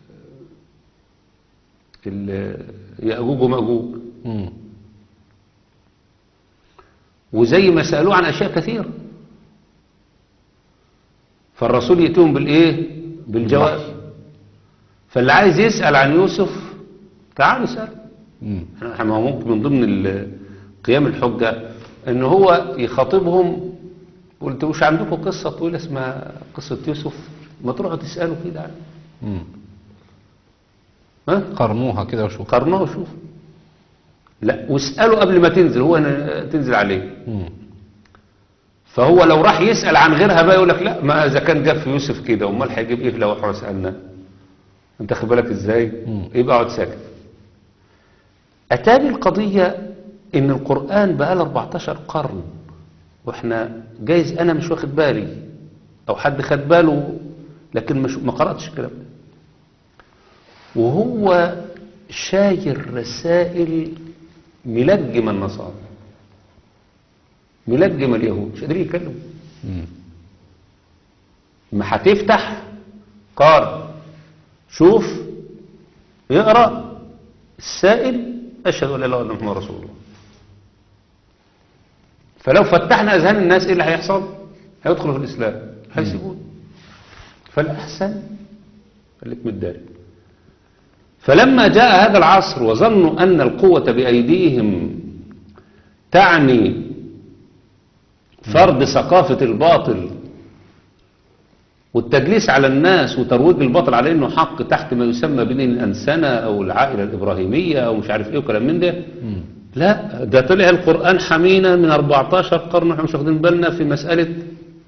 ال- يأجوج ومأجوج، مم. وزي ما سألوه عن أشياء كثيرة. فالرسول يأتيهم بالإيه بالجواب. فاللي عايز يسأل عن يوسف تعال اسأل. مم. احنا ما هو ممكن من ضمن ال- قيام الحجة ان هو يخاطبهم، قلت وش عندكم قصة طويلة اسمها قصة يوسف، ما تروحوا تسألوا كده عنها. مم. ها قارنوها كده وشوف. قارنوها وشوف. لا واسألوا قبل ما تنزل، هو أنا تنزل عليه. مم. فهو لو راح يسأل عن غيرها بقى يقول لك لا، ما اذا كان جاب في يوسف كده امال هيجيب ايه لو احنا سألنا. انت خد بالك ازاي؟ مم. يبقى اقعد ساكت. اتاني القضية ان القرآن بقى له أربعتاشر قرن، واحنا جايز انا مش واخد بالي او حد خد باله لكن مش ما قرأتش الكلام ده، وهو شاير رسائل ملجم النصارى، ملجم اليهود، مش قادرين يتكلموا. مم. ما هتفتح قارئ شوف يقرأ السائل أشهد أن لا إله إلا الله محمد رسول الله. فلو فتحنا أذهان الناس إيه اللي هيحصل؟ هيدخلوا في الإسلام هيسيبون. فالأحسن خليك متداري. فلما جاء هذا العصر وظنوا أن القوة بأيديهم تعني فرض ثقافة الباطل والتجليس على الناس وترويج الباطل على انه حق تحت ما يسمى بين الانسنة او العائلة الابراهيمية او مش عارف ايه وكلام من ده. مم. لا، ده طلع القرآن حمينا من أربعتاشر قرن واحنا مش واخدين بالنا في مسألة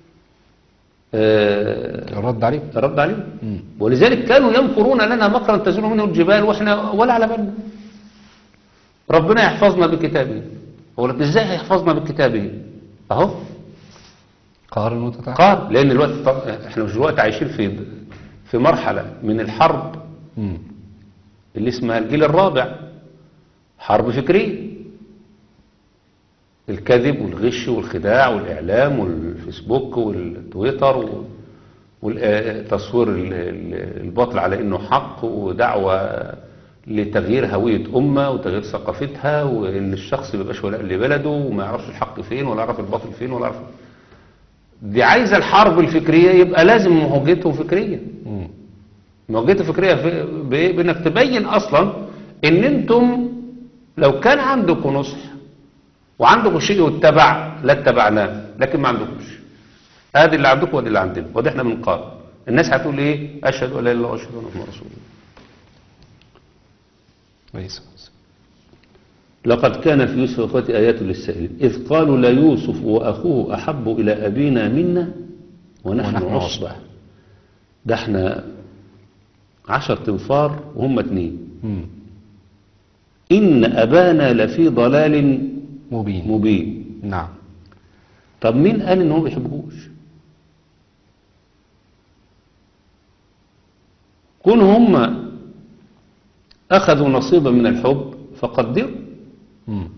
آه الرد عليه. الرد عليه. مم. ولذلك كانوا يمكرون لنا مكرا تزول منه الجبال واحنا ولا على بالنا. ربنا يحفظنا بكتابه. هو لك ازاي هيحفظنا بكتابه؟ اهو قارن وتتعب. قال لان الوقت ط- احنا مش الوقت عايشين في في مرحلة من الحرب مم. اللي اسمها الجيل الرابع، حرب فكرية. الكذب والغش والخداع والإعلام والفيسبوك والتويتر وتصوير الباطل على إنه حق ودعوة لتغيير هوية أمة وتغيير ثقافتها وإن الشخص ما يبقاش ولاء لبلده وما يعرفش الحق فين ولا يعرف الباطل فين ولا يعرف. دي عايزة الحرب الفكرية يبقى لازم مواجهته فكرية. مم. مواجهته فكرية في- بإيه؟ بإنك تبين أصلا إن أنتم لو كان عندكم نصح وعندكم شيء يتبع لا اتبعناه، لكن ما عندكمش. ادي اللي عندكم وادي اللي عندنا وادي احنا بنقارن. الناس هتقول ايه؟ اشهد ان لا اله الا الله واشهد ان محمدا رسول الله. كويس. لقد كان في يوسف واخوته ايات للسائلين اذ قالوا ليوسف واخوه احب الى ابينا منا ونحن ونحن عصبه. ده احنا عشر تنفار وهم اتنين. مم. ان ابانا لفي ضلال مبين. مبين. نعم. طب مين قال ان هو ما بيحبهوش؟ كون هم اخذوا نصيبا من الحب فقدروا. مم.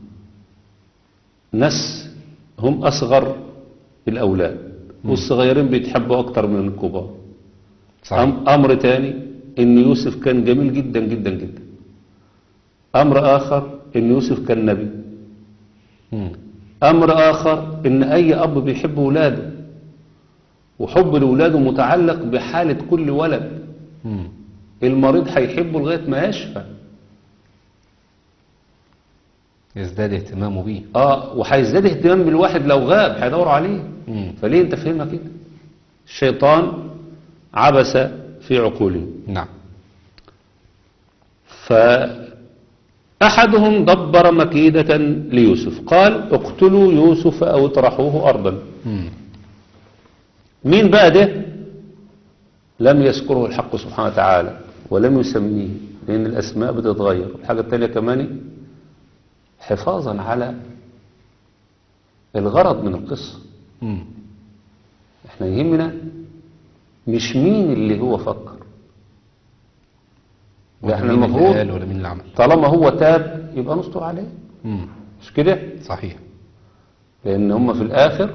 ناس هم اصغر الاولاد والصغيرين بيتحبوا اكتر من الكبار. صحيح. أم امر تاني ان يوسف كان جميل جدا جدا جدا. امر اخر ان يوسف كان نبي. مم. امر اخر ان اي اب بيحب ولاده وحب لولاده متعلق بحالة كل ولد. مم. المريض هيحبه لغاية ما يشفى. يزداد اهتمامه بيه. اه وهيزداد اهتمام بالواحد لو غاب هيدوروا عليه. مم. فليه انت فهمها كده؟ الشيطان عبس في عقولهم. نعم. فأحدهم دبر مكيدة ليوسف قال اقتلوا يوسف أو اطرحوه أرضا. مم. مين بقى ده؟ لم يذكره الحق سبحانه وتعالى ولم يسميه لأن الأسماء بتتغير. الحاجة الثانية كمان حفاظا على الغرض من القصة. مم. احنا يهمنا مش مين اللي هو فكر. ده احنا مين اللي المفروض قال ولا مين اللي عمل. طالما هو تاب يبقى نستر عليه. مم. مش كده؟ صحيح. لأن هم في الآخر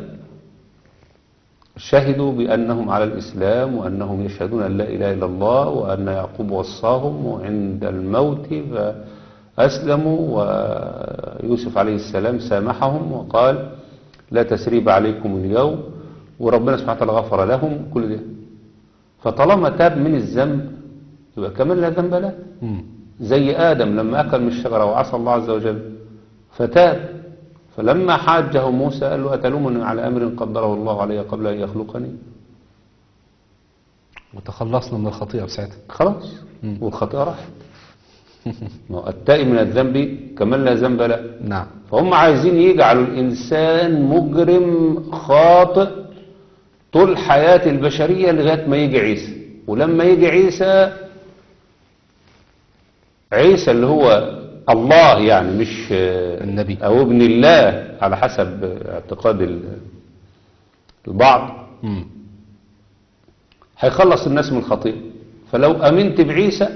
شهدوا بأنهم على الإسلام وأنهم يشهدون أن لا إله إلا الله وأن يعقوب وصاهم وعند الموت فأسلموا ويوسف عليه السلام سامحهم وقال لا تسريب عليكم اليوم وربنا سبحانه وتعالى غفر لهم كل ده. فطالما تاب من الذنب يبقى كمان لا ذنب له. مم. زي آدم لما أكل من الشجرة وعصى الله عز وجل فتاب. فلما حاجه موسى قال له أتلومني على أمر قدره الله علي قبل أن يخلقني. وتخلصنا من الخطيئة بساعتها. خلاص مم. والخطيئة راحت. ما هو التائب من الذنب كمان لا ذنب له. نعم. فهم عايزين يجعلوا الإنسان مجرم خاطئ طول حياة البشرية لغاية ما يجي عيسى. ولما يجي عيسى عيسى اللي هو الله يعني مش النبي أو ابن الله على حسب اعتقاد ال- البعض مم. هيخلص الناس من الخطيئة. فلو أمنت بعيسى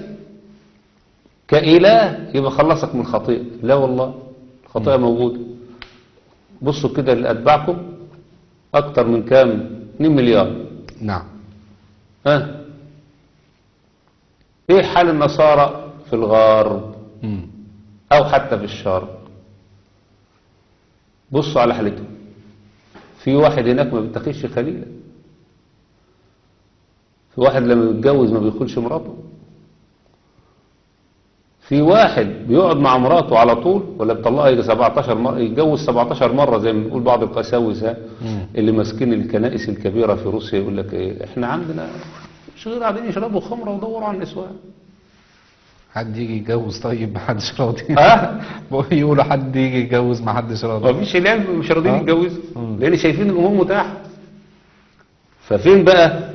كإله يبقى خلصك من الخطيئة. لا والله الخطيئة موجودة. بصوا كده اللي أتبعكم أكتر من كام؟ اتنين مليار. نعم. ها إيه حال النصارى في الغرب مم. أو حتى في الشرق؟ بصوا على حالتهم. في واحد هناك ما بيتخيش خليلا. في واحد لما بيتجوز ما بيخونش مراته. في واحد بيقعد مع مراته على طول ولا بيطلقها يجي سبعتاشر مرة، يتجوز سبعتاشر مرة زي ما بيقول بعض القساوسة اللي ماسكين الكنائس الكبيرة في روسيا، يقول لك ايه احنا عندنا مش غير قاعدين يشربوا خمرة ويدوروا على النسوان. حد يجي يتجوز طيب ما حدش راضي. ها؟ يقولوا حد يجي يتجوز ما حدش راضي. ما فيش العلم مش راضيين آه. يتجوزوا مم. لان شايفين الامور متاحة. ففين بقى؟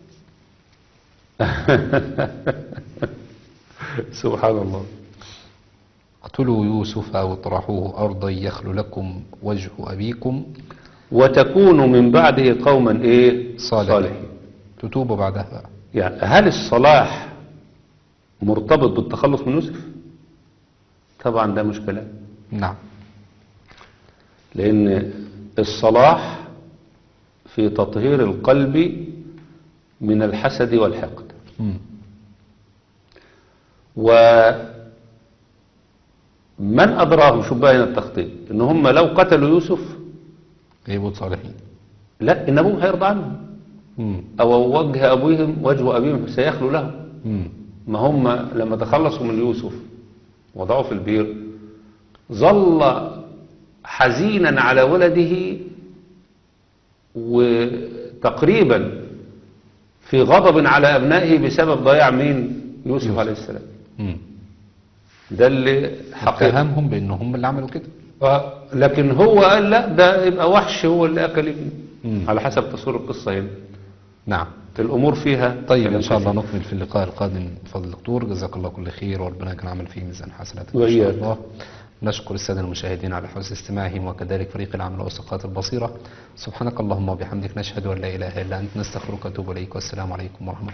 سبحان الله. اقتلوا يوسف أو اطرحوه أرضا يخل لكم وجه أبيكم وتكونوا من بعده قوما ايه؟ صالحين. صالحين. تتوبوا بعدها بقى. يعني هل الصلاح مرتبط بالتخلص من يوسف؟ طبعا ده مش كلام، نعم. لأن الصلاح في تطهير القلب من الحسد والحقد. مم. ومن أدراهم شبهنا التخطيط إن هم لو قتلوا يوسف يبقوا صالحين. لا إن أبوهم هيرضى عنهم مم. أو وجه أبوهم وجه أبيهم سيخلو لهم. مم. ما هم لما تخلصوا من يوسف وضعوا في البير ظل حزينا على ولده وتقريبا في غضب على أبنائه بسبب ضياع مين؟ يوسف, يوسف. عليه السلام. مم. ده اللي حقيقة اتهمهم بأن هم اللي عملوا كده. آه، لكن هو قال لا ده يبقى وحش هو اللي أكل ابني مم. على حسب تصوير القصة هنا. نعم. الأمور فيها طيب إن شاء الله نكمل في اللقاء القادم. بفضل الدكتور جزاك الله كل خير وربنا كان عمل فيه ميزان حسناتك إن شاء وإياك. الله. نشكر السادة المشاهدين على حسن استماعهم وكذلك فريق العمل وثقات البصيرة. سبحانك اللهم وبحمدك نشهد أن لا إله إلا أنت نستغفرك ونتوب إليك والسلام عليكم ورحمة الله.